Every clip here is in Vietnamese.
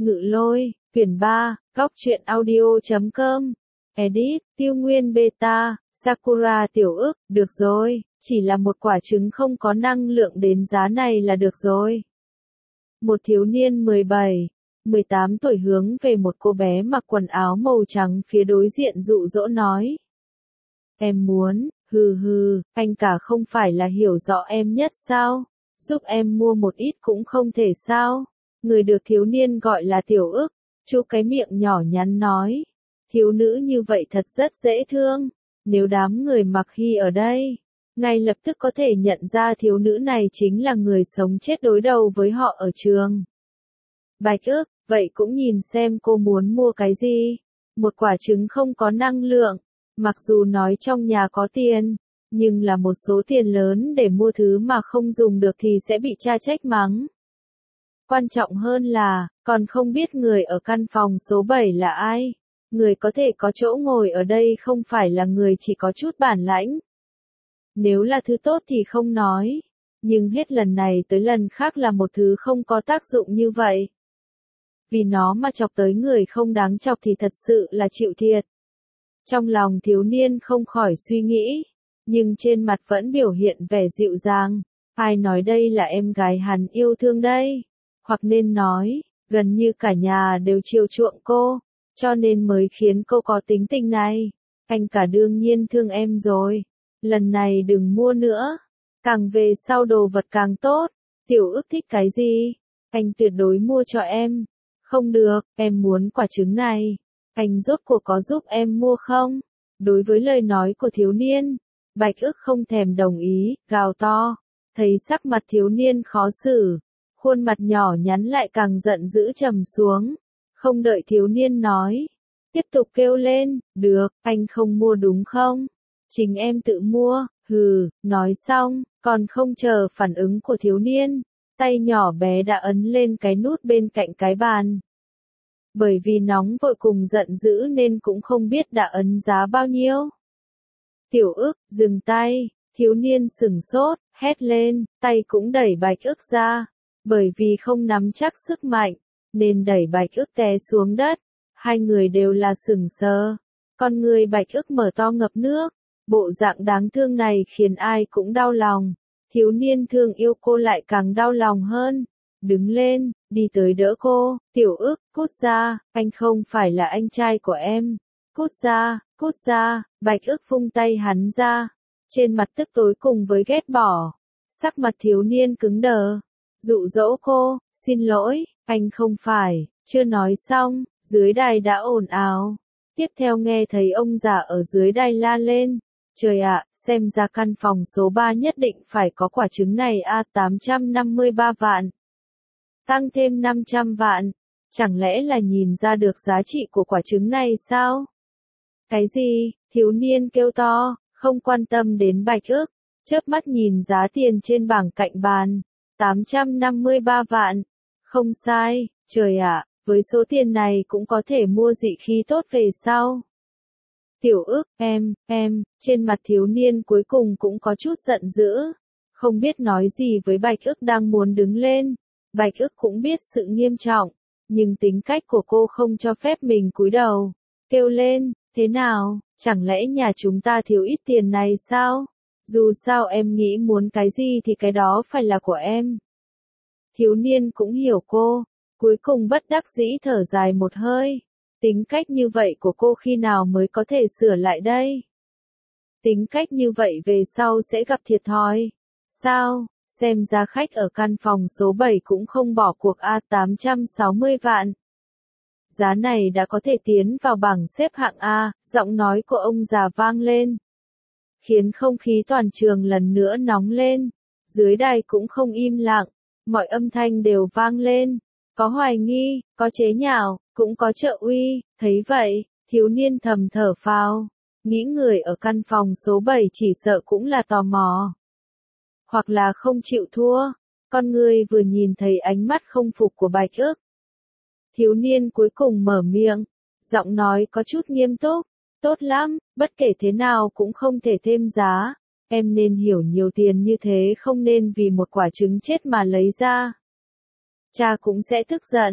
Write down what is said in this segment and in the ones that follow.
Ngự Lôi, quyển 3, góc truyện audio.com. Edit, Tiêu Nguyên Beta, Sakura tiểu ức, được rồi, chỉ là một quả trứng không có năng lượng đến giá này là được rồi. Một thiếu niên 17, 18 tuổi hướng về một cô bé mặc quần áo màu trắng phía đối diện dụ dỗ nói. Em muốn, anh cả không phải là hiểu rõ em nhất sao? Giúp em mua một ít cũng không thể sao? Người được thiếu niên gọi là tiểu ức, chu cái miệng nhỏ nhắn nói. Thiếu nữ như vậy thật rất dễ thương, nếu đám người mặc hy ở đây, ngay lập tức có thể nhận ra thiếu nữ này chính là người sống chết đối đầu với họ ở trường. Bạch ức, vậy cũng nhìn xem cô muốn mua cái gì? Một quả trứng không có năng lượng, mặc dù nói trong nhà có tiền, nhưng là một số tiền lớn để mua thứ mà không dùng được thì sẽ bị cha trách mắng. Quan trọng hơn là, còn không biết người ở căn phòng số 7 là ai. Người có thể có chỗ ngồi ở đây không phải là người chỉ có chút bản lãnh. Nếu là thứ tốt thì không nói, nhưng hết lần này tới lần khác là một thứ không có tác dụng như vậy. Vì nó mà chọc tới người không đáng chọc thì thật sự là chịu thiệt. Trong lòng thiếu niên không khỏi suy nghĩ, nhưng trên mặt vẫn biểu hiện vẻ dịu dàng. Ai nói đây là em gái hắn yêu thương đây? Hoặc nên nói, gần như cả nhà đều chiều chuộng cô, cho nên mới khiến cô có tính tình này. Anh cả đương nhiên thương em rồi. Lần này đừng mua nữa. Càng về sau đồ vật càng tốt. Tiểu ức thích cái gì? Anh tuyệt đối mua cho em. Không được, em muốn quả trứng này. Anh rốt cuộc có giúp em mua không? Đối với lời nói của thiếu niên, Bạch ức không thèm đồng ý, gào to. Thấy sắc mặt thiếu niên khó xử, khuôn mặt nhỏ nhắn lại càng giận dữ trầm xuống. Không đợi thiếu niên nói, tiếp tục kêu lên, được, anh không mua đúng không? Chính em tự mua, nói xong, còn không chờ phản ứng của thiếu niên, tay nhỏ bé đã ấn lên cái nút bên cạnh cái bàn. Bởi vì nóng vội cùng giận dữ nên cũng không biết đã ấn giá bao nhiêu. Tiểu ức, dừng tay, thiếu niên sửng sốt, hét lên, tay cũng đẩy Bạch ức ra. Bởi vì không nắm chắc sức mạnh, nên đẩy Bạch ức té xuống đất. Hai người đều là sững sờ. Con người Bạch ức mở to ngập nước. Bộ dạng đáng thương này khiến ai cũng đau lòng. Thiếu niên thương yêu cô lại càng đau lòng hơn. Đứng lên, đi tới đỡ cô. Tiểu ức, cút ra, anh không phải là anh trai của em. Cút ra, Bạch ức vung tay hắn ra. Trên mặt tức tối cùng với ghét bỏ. Sắc mặt thiếu niên cứng đờ. Dụ dỗ cô, xin lỗi, anh không phải, chưa nói xong, dưới đài đã ồn ào. Tiếp theo nghe thấy ông già ở dưới đài la lên. Trời ạ, xem ra căn phòng số 3 nhất định phải có quả trứng này 853 vạn. Tăng thêm 500 vạn. Chẳng lẽ là nhìn ra được giá trị của quả trứng này sao? Cái gì? Thiếu niên kêu to, không quan tâm đến Bạch ức, chớp mắt nhìn giá tiền trên bảng cạnh bàn. 853 vạn. Không sai, trời ạ, với số tiền này cũng có thể mua dị khí tốt về sau. Tiểu ức, trên mặt thiếu niên cuối cùng cũng có chút giận dữ. Không biết nói gì với Bạch ức đang muốn đứng lên. Bạch ức cũng biết sự nghiêm trọng, nhưng tính cách của cô không cho phép mình cúi đầu. Kêu lên, thế nào, chẳng lẽ nhà chúng ta thiếu ít tiền này sao? Dù sao em nghĩ muốn cái gì thì cái đó phải là của em. Thiếu niên cũng hiểu cô, cuối cùng bất đắc dĩ thở dài một hơi. Tính cách như vậy của cô khi nào mới có thể sửa lại đây? Tính cách như vậy về sau sẽ gặp thiệt thòi. Sao, xem ra khách ở căn phòng số 7 cũng không bỏ cuộc 860 vạn. Giá này đã có thể tiến vào bảng xếp hạng A, giọng nói của ông già vang lên. Khiến không khí toàn trường lần nữa nóng lên. Dưới đài cũng không im lặng, mọi âm thanh đều vang lên. Có hoài nghi, có chế nhạo, cũng có trợ uy. Thấy vậy, thiếu niên thầm thở phào. Nghĩ người ở căn phòng số 7 chỉ sợ cũng là tò mò. Hoặc là không chịu thua. Con người vừa nhìn thấy ánh mắt không phục của Bạch ức. Thiếu niên cuối cùng mở miệng. Giọng nói có chút nghiêm túc. Tốt lắm, bất kể thế nào cũng không thể thêm giá. Em nên hiểu nhiều tiền như thế không nên vì một quả trứng chết mà lấy ra. Cha cũng sẽ tức giận.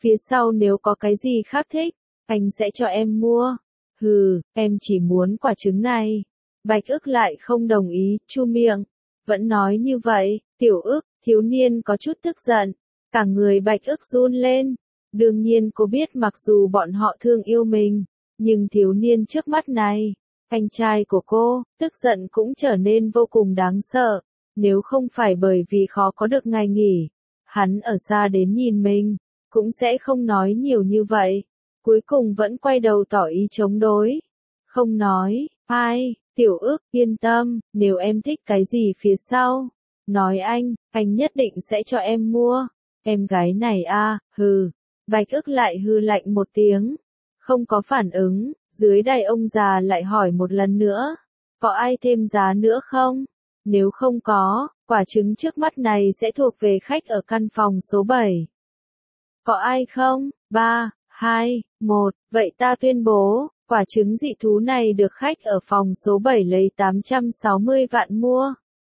Phía sau nếu có cái gì khác thích, anh sẽ cho em mua. Hừ, em chỉ muốn quả trứng này. Bạch ức lại không đồng ý, chu miệng. Vẫn nói như vậy, Tiểu ức, thiếu niên có chút tức giận. Cả người Bạch ức run lên. Đương nhiên cô biết mặc dù bọn họ thương yêu mình, nhưng thiếu niên trước mắt này, anh trai của cô, tức giận cũng trở nên vô cùng đáng sợ. Nếu không phải bởi vì khó có được ngày nghỉ, hắn ở xa đến nhìn mình, cũng sẽ không nói nhiều như vậy. Cuối cùng vẫn quay đầu tỏ ý chống đối. Không nói, ai, Tiểu ức, yên tâm, nếu em thích cái gì phía sau, nói anh nhất định sẽ cho em mua. Em gái này a, hừ. Bạch ức lại hừ lạnh một tiếng. Không có phản ứng, dưới đài ông già lại hỏi một lần nữa. Có ai thêm giá nữa không? Nếu không có, quả trứng trước mắt này sẽ thuộc về khách ở căn phòng số 7. Có ai không? 3, 2, 1, vậy ta tuyên bố, quả trứng dị thú này được khách ở phòng số 7 lấy 860 vạn mua.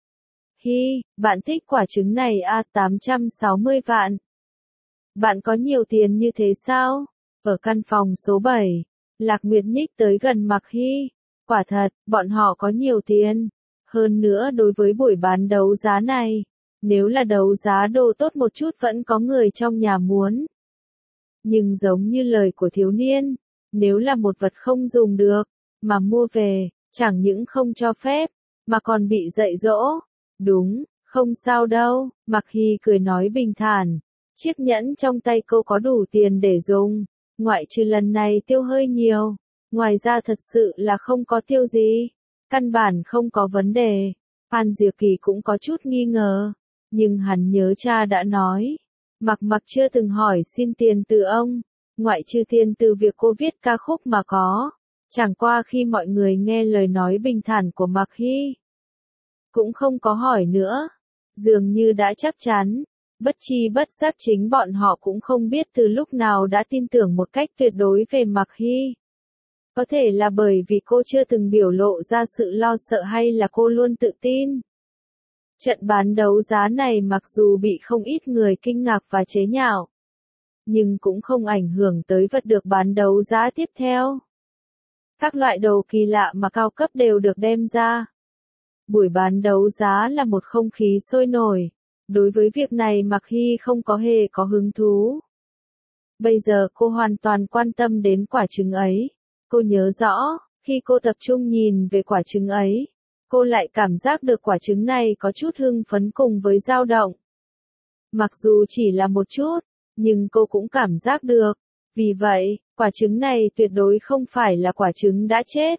Hi, bạn thích quả trứng này à, 860 vạn. Bạn có nhiều tiền như thế sao? Ở căn phòng số 7, Lạc Nguyệt nhích tới gần Mạc Hy. Quả thật, bọn họ có nhiều tiền. Hơn nữa đối với buổi bán đấu giá này, nếu là đấu giá đồ tốt một chút vẫn có người trong nhà muốn. Nhưng giống như lời của thiếu niên, nếu là một vật không dùng được, mà mua về, chẳng những không cho phép, mà còn bị dạy dỗ. Đúng, không sao đâu, Mạc Hy cười nói bình thản. Chiếc nhẫn trong tay cô có đủ tiền để dùng, ngoại trừ lần này tiêu hơi nhiều. Ngoài ra thật sự là không có tiêu gì. Căn bản không có vấn đề. Phan Diệp Kỳ cũng có chút nghi ngờ. Nhưng hắn nhớ cha đã nói. Mặc chưa từng hỏi xin tiền từ ông. Ngoại trừ tiền từ việc cô viết ca khúc mà có. Chẳng qua khi mọi người nghe lời nói bình thản của Mạc Hy, cũng không có hỏi nữa. Dường như đã chắc chắn. Bất chi bất giác chính bọn họ cũng không biết từ lúc nào đã tin tưởng một cách tuyệt đối về Mạc Hy. Có thể là bởi vì cô chưa từng biểu lộ ra sự lo sợ hay là cô luôn tự tin. Trận bán đấu giá này mặc dù bị không ít người kinh ngạc và chế nhạo, nhưng cũng không ảnh hưởng tới vật được bán đấu giá tiếp theo. Các loại đồ kỳ lạ mà cao cấp đều được đem ra. Buổi bán đấu giá là một không khí sôi nổi. Đối với việc này Mạc Hy không có hề có hứng thú. Bây giờ cô hoàn toàn quan tâm đến quả trứng ấy. Cô nhớ rõ, khi cô tập trung nhìn về quả trứng ấy, cô lại cảm giác được quả trứng này có chút hưng phấn cùng với dao động. Mặc dù chỉ là một chút, nhưng cô cũng cảm giác được. Vì vậy, quả trứng này tuyệt đối không phải là quả trứng đã chết.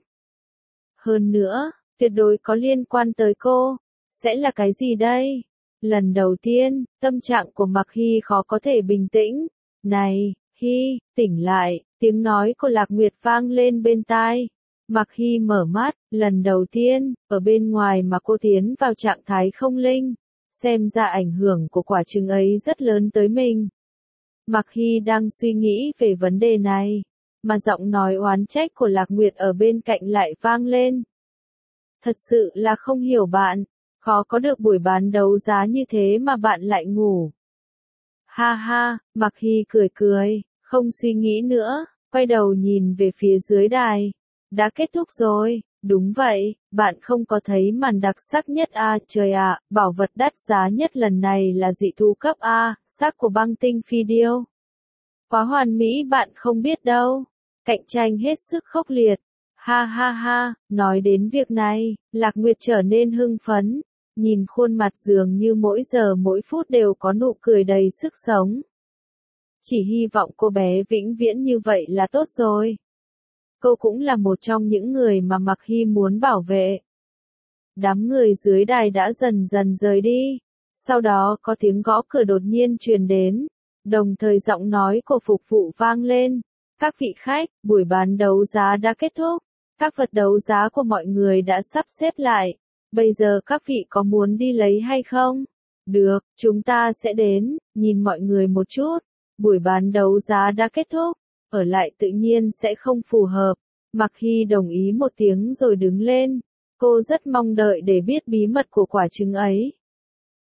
Hơn nữa, tuyệt đối có liên quan tới cô. Sẽ là cái gì đây? Lần đầu tiên, tâm trạng của Mạc Hy khó có thể bình tĩnh. Này, Hy, tỉnh lại, tiếng nói của Lạc Nguyệt vang lên bên tai. Mạc Hy mở mắt, lần đầu tiên, ở bên ngoài mà cô tiến vào trạng thái không linh. Xem ra ảnh hưởng của quả trứng ấy rất lớn tới mình. Mạc Hy đang suy nghĩ về vấn đề này, mà giọng nói oán trách của Lạc Nguyệt ở bên cạnh lại vang lên. Thật sự là không hiểu bạn. Khó có được buổi bán đấu giá như thế mà bạn lại ngủ. Ha ha, Mạc Hy cười cười, không suy nghĩ nữa, quay đầu nhìn về phía dưới đài. Đã kết thúc rồi, đúng vậy, bạn không có thấy màn đặc sắc nhất à, trời ạ, bảo vật đắt giá nhất lần này là dị thú cấp A, xác của băng tinh phi điêu. Quá hoàn mỹ bạn không biết đâu, cạnh tranh hết sức khốc liệt. Ha ha ha, nói đến việc này, Lạc Nguyệt trở nên hưng phấn. Nhìn khuôn mặt dường như mỗi giờ mỗi phút đều có nụ cười đầy sức sống. Chỉ hy vọng cô bé vĩnh viễn như vậy là tốt rồi. Cô cũng là một trong những người mà Mạc Hy muốn bảo vệ. Đám người dưới đài đã dần dần rời đi. Sau đó có tiếng gõ cửa đột nhiên truyền đến. Đồng thời giọng nói của phục vụ vang lên. Các vị khách, buổi bán đấu giá đã kết thúc. Các vật đấu giá của mọi người đã sắp xếp lại. Bây giờ các vị có muốn đi lấy hay không? Được, chúng ta sẽ đến, nhìn mọi người một chút. Buổi bán đấu giá đã kết thúc, ở lại tự nhiên sẽ không phù hợp. Mạc Hy đồng ý một tiếng rồi đứng lên. Cô rất mong đợi để biết bí mật của quả trứng ấy.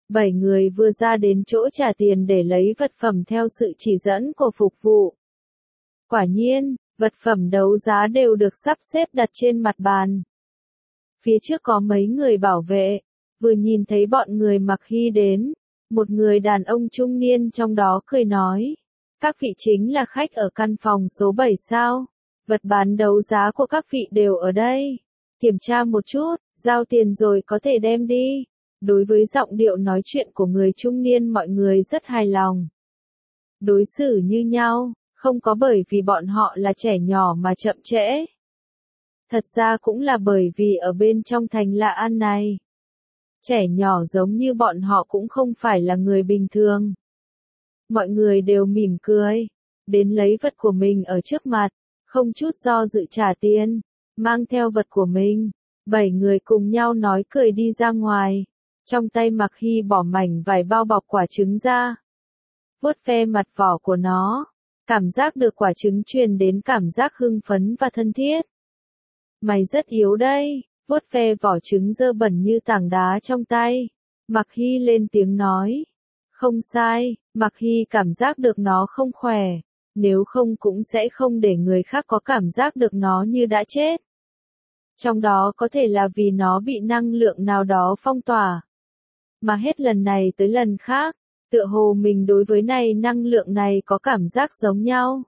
7 người vừa ra đến chỗ trả tiền để lấy vật phẩm theo sự chỉ dẫn của phục vụ. Quả nhiên, vật phẩm đấu giá đều được sắp xếp đặt trên mặt bàn. Phía trước có mấy người bảo vệ, vừa nhìn thấy bọn người Mặc Hy đến, một người đàn ông trung niên trong đó cười nói, các vị chính là khách ở căn phòng số 7 sao? Vật bán đấu giá của các vị đều ở đây. Kiểm tra một chút, giao tiền rồi có thể đem đi. Đối với giọng điệu nói chuyện của người trung niên mọi người rất hài lòng. Đối xử như nhau, không có bởi vì bọn họ là trẻ nhỏ mà chậm trễ. Thật ra cũng là bởi vì ở bên trong thành Lạ An này, trẻ nhỏ giống như bọn họ cũng không phải là người bình thường. Mọi người đều mỉm cười, đến lấy vật của mình ở trước mặt, không chút do dự trả tiền, mang theo vật của mình. 7 người cùng nhau nói cười đi ra ngoài, trong tay Mặc Hy bỏ mảnh vải bao bọc quả trứng ra. Vuốt ve mặt vỏ của nó, cảm giác được quả trứng truyền đến cảm giác hưng phấn và thân thiết. Mày rất yếu đây, vuốt ve vỏ trứng dơ bẩn như tảng đá trong tay. Mặc Hy lên tiếng nói. Không sai, Mặc Hy cảm giác được nó không khỏe, nếu không cũng sẽ không để người khác có cảm giác được nó như đã chết. Trong đó có thể là vì nó bị năng lượng nào đó phong tỏa. Mà hết lần này tới lần khác, tựa hồ mình đối với năng lượng này có cảm giác giống nhau.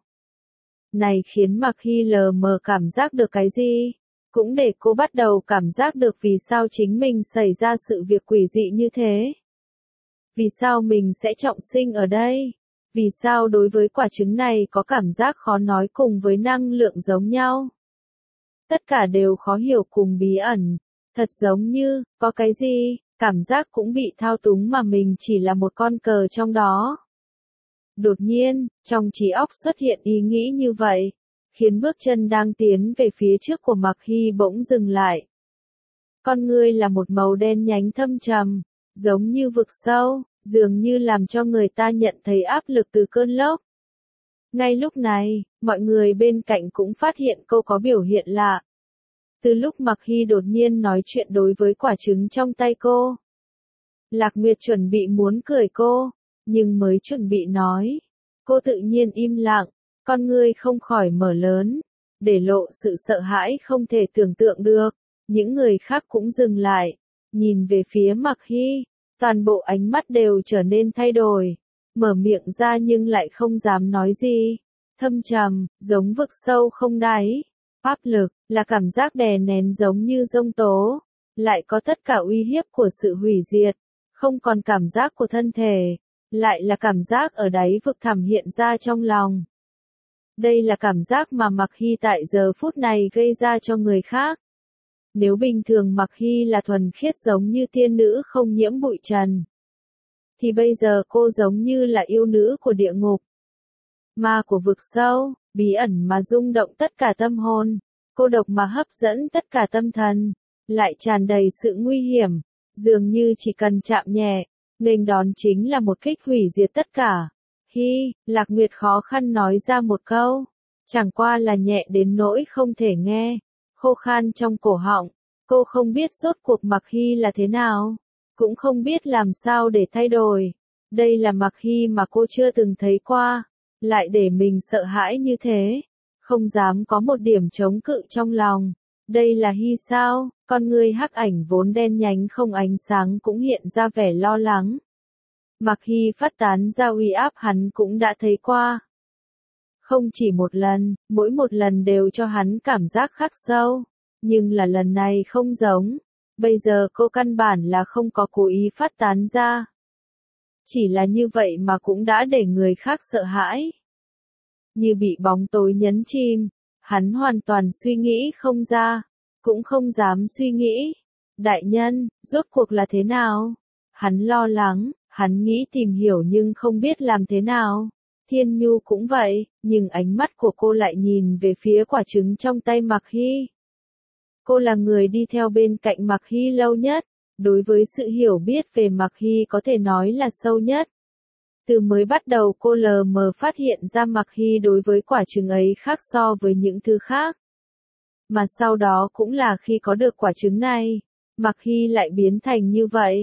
Này khiến Mặc Hy lờ mờ cảm giác được cái gì, cũng để cô bắt đầu cảm giác được vì sao chính mình xảy ra sự việc quỷ dị như thế. Vì sao mình sẽ trọng sinh ở đây? Vì sao đối với quả trứng này có cảm giác khó nói cùng với năng lượng giống nhau? Tất cả đều khó hiểu cùng bí ẩn, thật giống như, có cái gì, cảm giác cũng bị thao túng mà mình chỉ là một con cờ trong đó. Đột nhiên, trong trí óc xuất hiện ý nghĩ như vậy, khiến bước chân đang tiến về phía trước của Mặc Hy bỗng dừng lại. Con ngươi là một màu đen nhánh thâm trầm, giống như vực sâu, dường như làm cho người ta nhận thấy áp lực từ cơn lốc. Ngay lúc này, mọi người bên cạnh cũng phát hiện cô có biểu hiện lạ. Từ lúc Mặc Hy đột nhiên nói chuyện đối với quả trứng trong tay cô, Lạc Nguyệt chuẩn bị muốn cười cô, nhưng mới chuẩn bị nói, cô tự nhiên im lặng, con ngươi không khỏi mở lớn, để lộ sự sợ hãi không thể tưởng tượng được. Những người khác cũng dừng lại, nhìn về phía Mặc Hy, toàn bộ ánh mắt đều trở nên thay đổi, mở miệng ra nhưng lại không dám nói gì. Thâm trầm, giống vực sâu không đáy. Áp lực, là cảm giác đè nén giống như giông tố, lại có tất cả uy hiếp của sự hủy diệt, không còn cảm giác của thân thể, lại là cảm giác ở đáy vực thẳm hiện ra trong lòng. Đây là cảm giác mà Mặc Hy tại giờ phút này gây ra cho người khác. Nếu bình thường Mặc Hy là thuần khiết giống như tiên nữ không nhiễm bụi trần, thì bây giờ cô giống như là yêu nữ của địa ngục, ma của vực sâu, bí ẩn mà rung động tất cả tâm hồn, cô độc mà hấp dẫn tất cả tâm thần, lại tràn đầy sự nguy hiểm, dường như chỉ cần chạm nhẹ, nghênh đón chính là một kích hủy diệt tất cả. Hi, Lạc Nguyệt khó khăn nói ra một câu, chẳng qua là nhẹ đến nỗi không thể nghe, khô khan trong cổ họng, cô không biết rốt cuộc Mặc Hy là thế nào, cũng không biết làm sao để thay đổi. Đây là Mặc Hy mà cô chưa từng thấy qua, lại để mình sợ hãi như thế, không dám có một điểm chống cự trong lòng. Đây là Hy sao? Con ngươi hắc ảnh vốn đen nhánh không ánh sáng cũng hiện ra vẻ lo lắng. Mặc Hy phát tán ra uy áp hắn cũng đã thấy qua. Không chỉ một lần, mỗi một lần đều cho hắn cảm giác khắc sâu. Nhưng là lần này không giống. Bây giờ cô căn bản là không có cố ý phát tán ra. Chỉ là như vậy mà cũng đã để người khác sợ hãi. Như bị bóng tối nhấn chìm, hắn hoàn toàn suy nghĩ không ra, cũng không dám suy nghĩ. Đại nhân, rốt cuộc là thế nào? Hắn lo lắng, hắn nghĩ tìm hiểu nhưng không biết làm thế nào. Thiên Nhu cũng vậy, nhưng ánh mắt của cô lại nhìn về phía quả trứng trong tay Mặc Hy. Cô là người đi theo bên cạnh Mặc Hy lâu nhất, đối với sự hiểu biết về Mặc Hy có thể nói là sâu nhất. Từ mới bắt đầu cô lờ mờ phát hiện ra Mặc Hy đối với quả trứng ấy khác so với những thứ khác. Mà sau đó cũng là khi có được quả trứng này, Mặc Hy lại biến thành như vậy.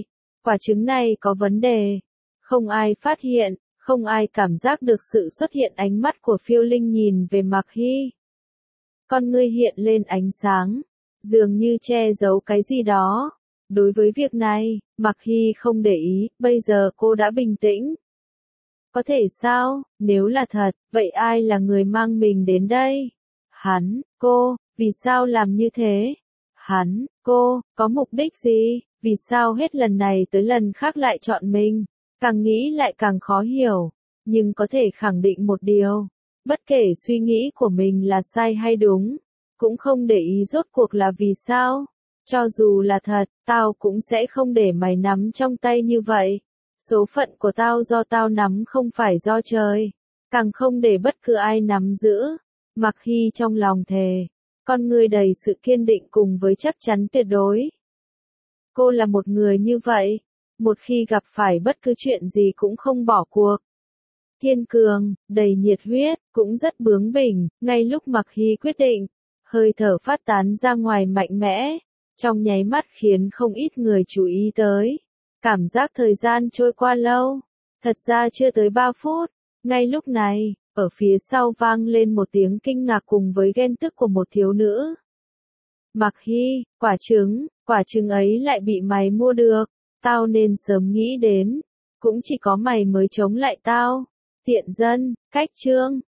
Quả trứng này có vấn đề. Không ai phát hiện, không ai cảm giác được sự xuất hiện ánh mắt của Phiêu Linh nhìn về Mạc Hy. Con ngươi hiện lên ánh sáng, dường như che giấu cái gì đó. Đối với việc này, Mạc Hy không để ý, bây giờ cô đã bình tĩnh. Có thể sao, nếu là thật, vậy ai là người mang mình đến đây? Hắn, cô, vì sao làm như thế? Hắn, cô, có mục đích gì? Vì sao hết lần này tới lần khác lại chọn mình? Càng nghĩ lại càng khó hiểu, nhưng có thể khẳng định một điều, bất kể suy nghĩ của mình là sai hay đúng, cũng không để ý rốt cuộc là vì sao. Cho dù là thật, tao cũng sẽ không để mày nắm trong tay như vậy. Số phận của tao do tao nắm không phải do trời, càng không để bất cứ ai nắm giữ. Mạc Hy trong lòng thề, con người đầy sự kiên định cùng với chắc chắn tuyệt đối. Cô là một người như vậy, một khi gặp phải bất cứ chuyện gì cũng không bỏ cuộc. Kiên cường, đầy nhiệt huyết, cũng rất bướng bỉnh, ngay lúc Mạc Hy quyết định, hơi thở phát tán ra ngoài mạnh mẽ, trong nháy mắt khiến không ít người chú ý tới. Cảm giác thời gian trôi qua lâu, thật ra chưa tới 3 phút, ngay lúc này, ở phía sau vang lên một tiếng kinh ngạc cùng với ghen tức của một thiếu nữ. Mạc Hy, quả trứng ấy lại bị mày mua được, tao nên sớm nghĩ đến, cũng chỉ có mày mới chống lại tao. Tiện dân, cách chương,